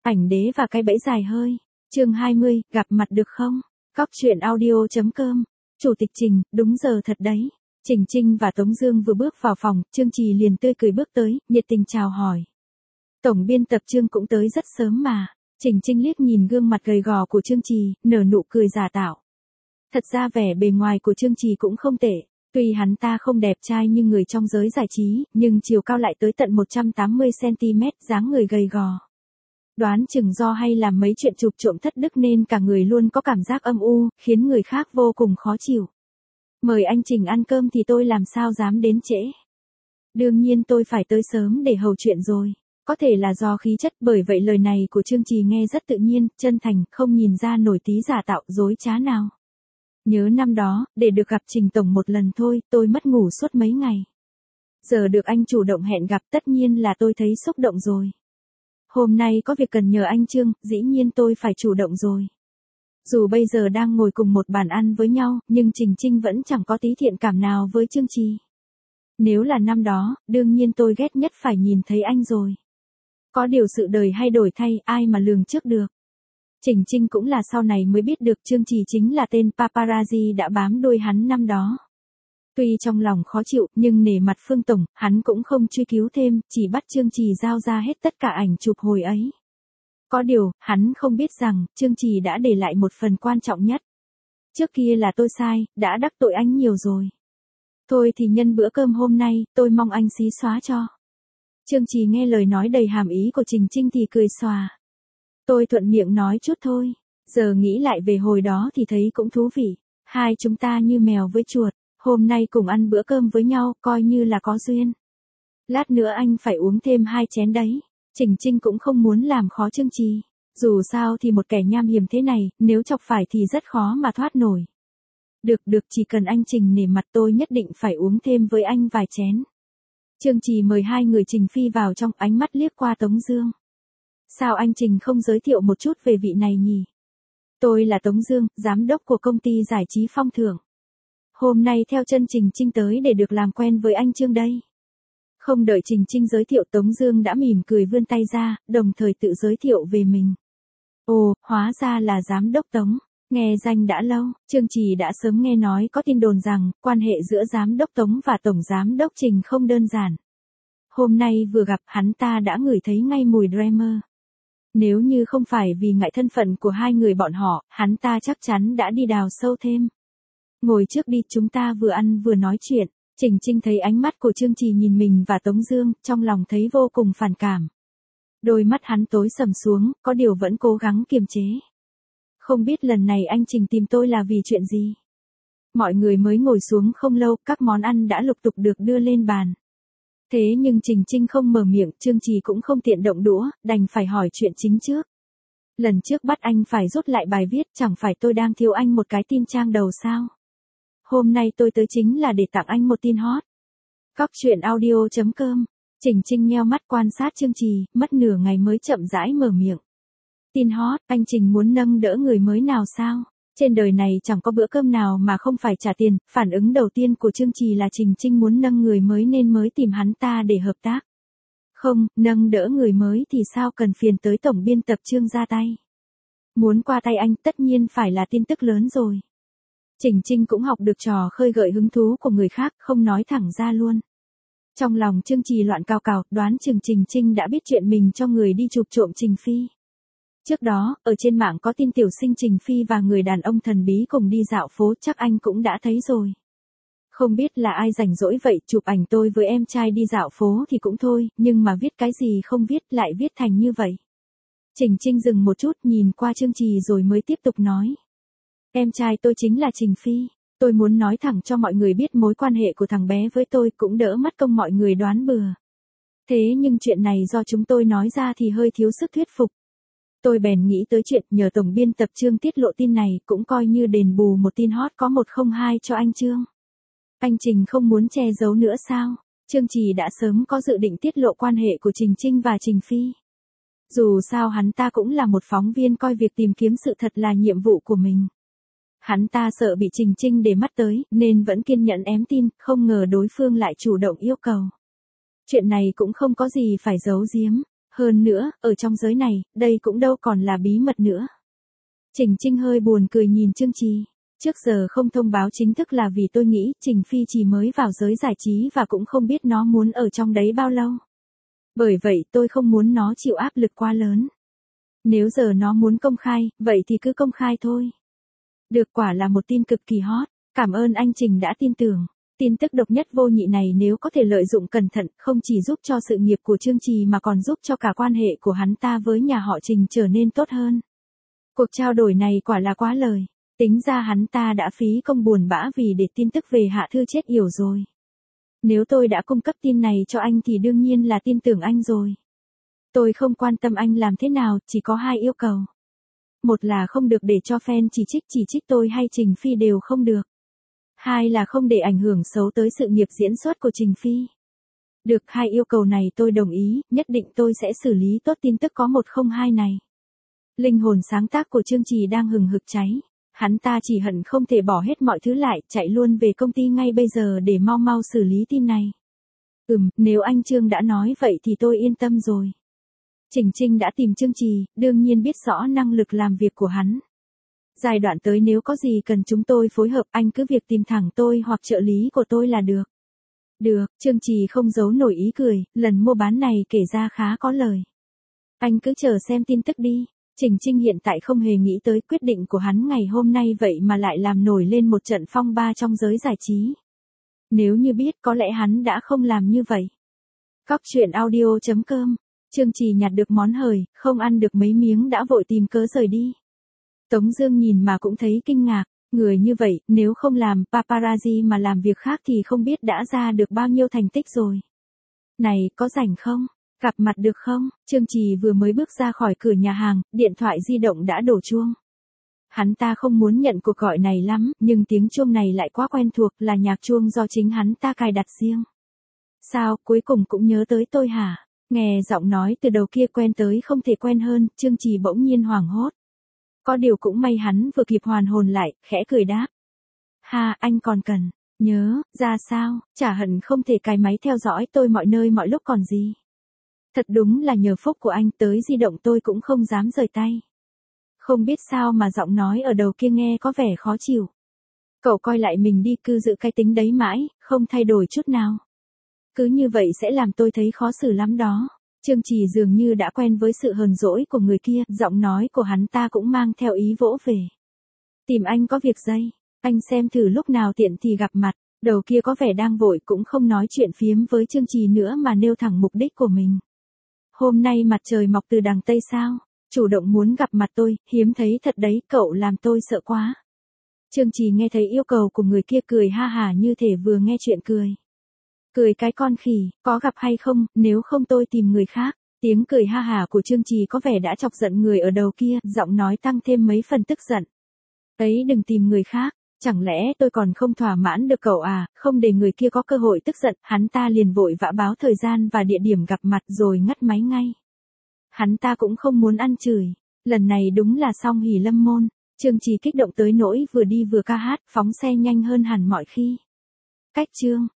Ảnh đế và cái bẫy dài hơi. Chương 20, gặp mặt được không? Cóc truyện audio.com. Chủ tịch Trình, đúng giờ thật đấy. Trình Trinh và Tống Dương vừa bước vào phòng, Trương Trì liền tươi cười bước tới, nhiệt tình chào hỏi. Tổng biên tập Trương cũng tới rất sớm mà. Trình Trinh liếc nhìn gương mặt gầy gò của Trương Trì, nở nụ cười giả tạo. Thật ra vẻ bề ngoài của Trương Trì cũng không tệ. Tuy hắn ta không đẹp trai như người trong giới giải trí, nhưng chiều cao lại tới tận 180cm, dáng người gầy gò. Đoán chừng do hay làm mấy chuyện chụp trộm thất đức nên cả người luôn có cảm giác âm u, khiến người khác vô cùng khó chịu. Mời anh Trình ăn cơm thì tôi làm sao dám đến trễ. Đương nhiên tôi phải tới sớm để hầu chuyện rồi. Có thể là do khí chất, bởi vậy lời này của Trương Trì nghe rất tự nhiên, chân thành, không nhìn ra nổi tí giả tạo, dối trá nào. Nhớ năm đó, để được gặp Trình Tổng một lần thôi, tôi mất ngủ suốt mấy ngày. Giờ được anh chủ động hẹn gặp tất nhiên là tôi thấy xúc động rồi. Hôm nay có việc cần nhờ anh Trương, dĩ nhiên tôi phải chủ động rồi. Dù bây giờ đang ngồi cùng một bàn ăn với nhau, nhưng Trình Trinh vẫn chẳng có tí thiện cảm nào với Trương Trì. Nếu là năm đó, đương nhiên tôi ghét nhất phải nhìn thấy anh rồi. Có điều sự đời hay đổi thay, ai mà lường trước được. Trình Trinh cũng là sau này mới biết được Trương Trì chính là tên paparazzi đã bám đuôi hắn năm đó. Tuy trong lòng khó chịu, nhưng nể mặt Phương Tổng, hắn cũng không truy cứu thêm, chỉ bắt Trương Trì giao ra hết tất cả ảnh chụp hồi ấy. Có điều, hắn không biết rằng, Trương Trì đã để lại một phần quan trọng nhất. Trước kia là tôi sai, đã đắc tội anh nhiều rồi. Thôi thì nhân bữa cơm hôm nay, tôi mong anh xí xóa cho. Trương Trì nghe lời nói đầy hàm ý của Trình Trinh thì cười xòa. Tôi thuận miệng nói chút thôi, giờ nghĩ lại về hồi đó thì thấy cũng thú vị. Hai chúng ta như mèo với chuột, hôm nay cùng ăn bữa cơm với nhau, coi như là có duyên. Lát nữa anh phải uống thêm 2 chén đấy. Trình Trinh cũng không muốn làm khó Trương Trì. Dù sao thì một kẻ nham hiểm thế này, nếu chọc phải thì rất khó mà thoát nổi. Được, chỉ cần anh Trình nể mặt tôi nhất định phải uống thêm với anh vài chén. Trương Trì mời hai người Trình Phi vào trong, ánh mắt liếc qua Tống Dương. Sao anh Trình không giới thiệu một chút về vị này nhỉ? Tôi là Tống Dương, giám đốc của công ty giải trí Phong Thưởng. Hôm nay theo chân Trình Trinh tới để được làm quen với anh Trương đây. Không đợi Trình Trinh giới thiệu, Tống Dương đã mỉm cười vươn tay ra, đồng thời tự giới thiệu về mình. Ồ, hóa ra là giám đốc Tống. Nghe danh đã lâu, Trương Trì đã sớm nghe nói có tin đồn rằng, quan hệ giữa giám đốc Tống và tổng giám đốc Trình không đơn giản. Hôm nay vừa gặp, hắn ta đã ngửi thấy ngay mùi drama. Nếu như không phải vì ngại thân phận của hai người bọn họ, hắn ta chắc chắn đã đi đào sâu thêm. Ngồi trước đi, chúng ta vừa ăn vừa nói chuyện. Trình Trinh thấy ánh mắt của Trương Trì nhìn mình và Tống Dương, trong lòng thấy vô cùng phản cảm. Đôi mắt hắn tối sầm xuống, có điều vẫn cố gắng kiềm chế. Không biết lần này anh Trình tìm tôi là vì chuyện gì? Mọi người mới ngồi xuống không lâu, các món ăn đã lục tục được đưa lên bàn. Thế nhưng Trình Trinh không mở miệng, Trương Trì cũng không tiện động đũa, đành phải hỏi chuyện chính trước. Lần trước bắt anh phải rút lại bài viết, chẳng phải tôi đang thiếu anh một cái tin trang đầu sao? Hôm nay tôi tới chính là để tặng anh một tin hot. Cóc truyện audio.com. Trình Trinh nheo mắt quan sát Trương Trì, mất nửa ngày mới chậm rãi mở miệng. Tin hot, anh Trình muốn nâng đỡ người mới nào sao? Trên đời này chẳng có bữa cơm nào mà không phải trả tiền. Phản ứng đầu tiên của Trương Trì là Trình Trinh muốn nâng người mới nên mới tìm hắn ta để hợp tác. Không, nâng đỡ người mới thì sao cần phiền tới tổng biên tập Trương ra tay. Muốn qua tay anh tất nhiên phải là tin tức lớn rồi. Trình Trinh cũng học được trò khơi gợi hứng thú của người khác, không nói thẳng ra luôn. Trong lòng Trương Trì loạn cào cào, đoán chừng Trình Trinh đã biết chuyện mình cho người đi chụp trộm Trình Phi. Trước đó, ở trên mạng có tin tiểu sinh Trình Phi và người đàn ông thần bí cùng đi dạo phố, chắc anh cũng đã thấy rồi. Không biết là ai rảnh rỗi vậy, chụp ảnh tôi với em trai đi dạo phố thì cũng thôi, nhưng mà viết cái gì không viết lại viết thành như vậy. Trình Trinh dừng một chút, nhìn qua Trương Trì rồi mới tiếp tục nói. Em trai tôi chính là Trình Phi. Tôi muốn nói thẳng cho mọi người biết mối quan hệ của thằng bé với tôi, cũng đỡ mất công mọi người đoán bừa. Thế nhưng chuyện này do chúng tôi nói ra thì hơi thiếu sức thuyết phục. Tôi bèn nghĩ tới chuyện nhờ tổng biên tập Trương tiết lộ tin này, cũng coi như đền bù một tin hot có 102 cho anh Trương. Anh Trình không muốn che giấu nữa sao? Trương Trì đã sớm có dự định tiết lộ quan hệ của Trình Trinh và Trình Phi. Dù sao hắn ta cũng là một phóng viên, coi việc tìm kiếm sự thật là nhiệm vụ của mình. Hắn ta sợ bị Trình Trinh để mắt tới, nên vẫn kiên nhẫn ém tin, không ngờ đối phương lại chủ động yêu cầu. Chuyện này cũng không có gì phải giấu giếm. Hơn nữa, ở trong giới này, đây cũng đâu còn là bí mật nữa. Trình Trinh hơi buồn cười nhìn Trương Trì. Trước giờ không thông báo chính thức là vì tôi nghĩ Trình Phi chỉ mới vào giới giải trí và cũng không biết nó muốn ở trong đấy bao lâu. Bởi vậy tôi không muốn nó chịu áp lực quá lớn. Nếu giờ nó muốn công khai, vậy thì cứ công khai thôi. Được, quả là một tin cực kỳ hot. Cảm ơn anh Trình đã tin tưởng. Tin tức độc nhất vô nhị này nếu có thể lợi dụng cẩn thận, không chỉ giúp cho sự nghiệp của Trương Trì mà còn giúp cho cả quan hệ của hắn ta với nhà họ Trình trở nên tốt hơn. Cuộc trao đổi này quả là quá lời. Tính ra hắn ta đã phí công buồn bã vì để tin tức về Hạ Thư chết yểu rồi. Nếu tôi đã cung cấp tin này cho anh thì đương nhiên là tin tưởng anh rồi. Tôi không quan tâm anh làm thế nào, chỉ có hai yêu cầu. Một là không được để cho fan chỉ trích tôi hay Trình Phi đều không được. Hai là không để ảnh hưởng xấu tới sự nghiệp diễn xuất của Trình Phi. Được, hai yêu cầu này tôi đồng ý, nhất định tôi sẽ xử lý tốt tin tức có 102 này. Linh hồn sáng tác của Trương Trì đang hừng hực cháy. Hắn ta chỉ hận không thể bỏ hết mọi thứ lại, chạy luôn về công ty ngay bây giờ để mau mau xử lý tin này. Nếu anh Trương đã nói vậy thì tôi yên tâm rồi. Trình Trinh đã tìm Trương Trì, đương nhiên biết rõ năng lực làm việc của hắn. Giai đoạn tới nếu có gì cần chúng tôi phối hợp, anh cứ việc tìm thẳng tôi hoặc trợ lý của tôi là được. Được, Trương Trì không giấu nổi ý cười, lần mua bán này kể ra khá có lời. Anh cứ chờ xem tin tức đi. Trình Trinh hiện tại không hề nghĩ tới quyết định của hắn ngày hôm nay vậy mà lại làm nổi lên một trận phong ba trong giới giải trí. Nếu như biết có lẽ hắn đã không làm như vậy. Cóc truyện audio.com. Trương Trì nhặt được món hời, không ăn được mấy miếng đã vội tìm cớ rời đi. Tống Dương nhìn mà cũng thấy kinh ngạc, người như vậy, nếu không làm paparazzi mà làm việc khác thì không biết đã ra được bao nhiêu thành tích rồi. Này, có rảnh không? Gặp mặt được không? Trương Trì vừa mới bước ra khỏi cửa nhà hàng, điện thoại di động đã đổ chuông. Hắn ta không muốn nhận cuộc gọi này lắm, nhưng tiếng chuông này lại quá quen thuộc, là nhạc chuông do chính hắn ta cài đặt riêng. Sao, cuối cùng cũng nhớ tới tôi hả? Nghe giọng nói từ đầu kia quen tới không thể quen hơn, Trương Trì bỗng nhiên hoảng hốt. Có điều cũng may hắn vừa kịp hoàn hồn lại, khẽ cười đáp. Ha, anh còn cần nhớ ra sao? Chả hận không thể cài máy theo dõi tôi mọi nơi mọi lúc còn gì. Thật đúng là nhờ phúc của anh, tới di động tôi cũng không dám rời tay. Không biết sao mà giọng nói ở đầu kia nghe có vẻ khó chịu. Cậu coi lại mình đi, cứ giữ cái tính đấy mãi, không thay đổi chút nào. Cứ như vậy sẽ làm tôi thấy khó xử lắm đó. Trương Trì dường như đã quen với sự hờn dỗi của người kia, giọng nói của hắn ta cũng mang theo ý vỗ về. Tìm anh có việc dây, anh xem thử lúc nào tiện thì gặp mặt. Đầu kia có vẻ đang vội, cũng không nói chuyện phiếm với Trương Trì nữa mà nêu thẳng mục đích của mình. Hôm nay mặt trời mọc từ đằng Tây sao? Chủ động muốn gặp mặt tôi, hiếm thấy thật đấy, cậu làm tôi sợ quá. Trương Trì nghe thấy yêu cầu của người kia cười ha hả như thể vừa nghe chuyện cười. Cười cái con khỉ, có gặp hay không, nếu không tôi tìm người khác. Tiếng cười ha hả của Trương Trì có vẻ đã chọc giận người ở đầu kia, giọng nói tăng thêm mấy phần tức giận. Ấy, đừng tìm người khác, chẳng lẽ tôi còn không thỏa mãn được cậu à? Không để người kia có cơ hội tức giận, hắn ta liền vội vã báo thời gian và địa điểm gặp mặt rồi ngắt máy ngay. Hắn ta cũng không muốn ăn chửi, lần này đúng là song hỷ lâm môn. Trương Trì kích động tới nỗi vừa đi vừa ca hát, phóng xe nhanh hơn hẳn mọi khi. Cách chương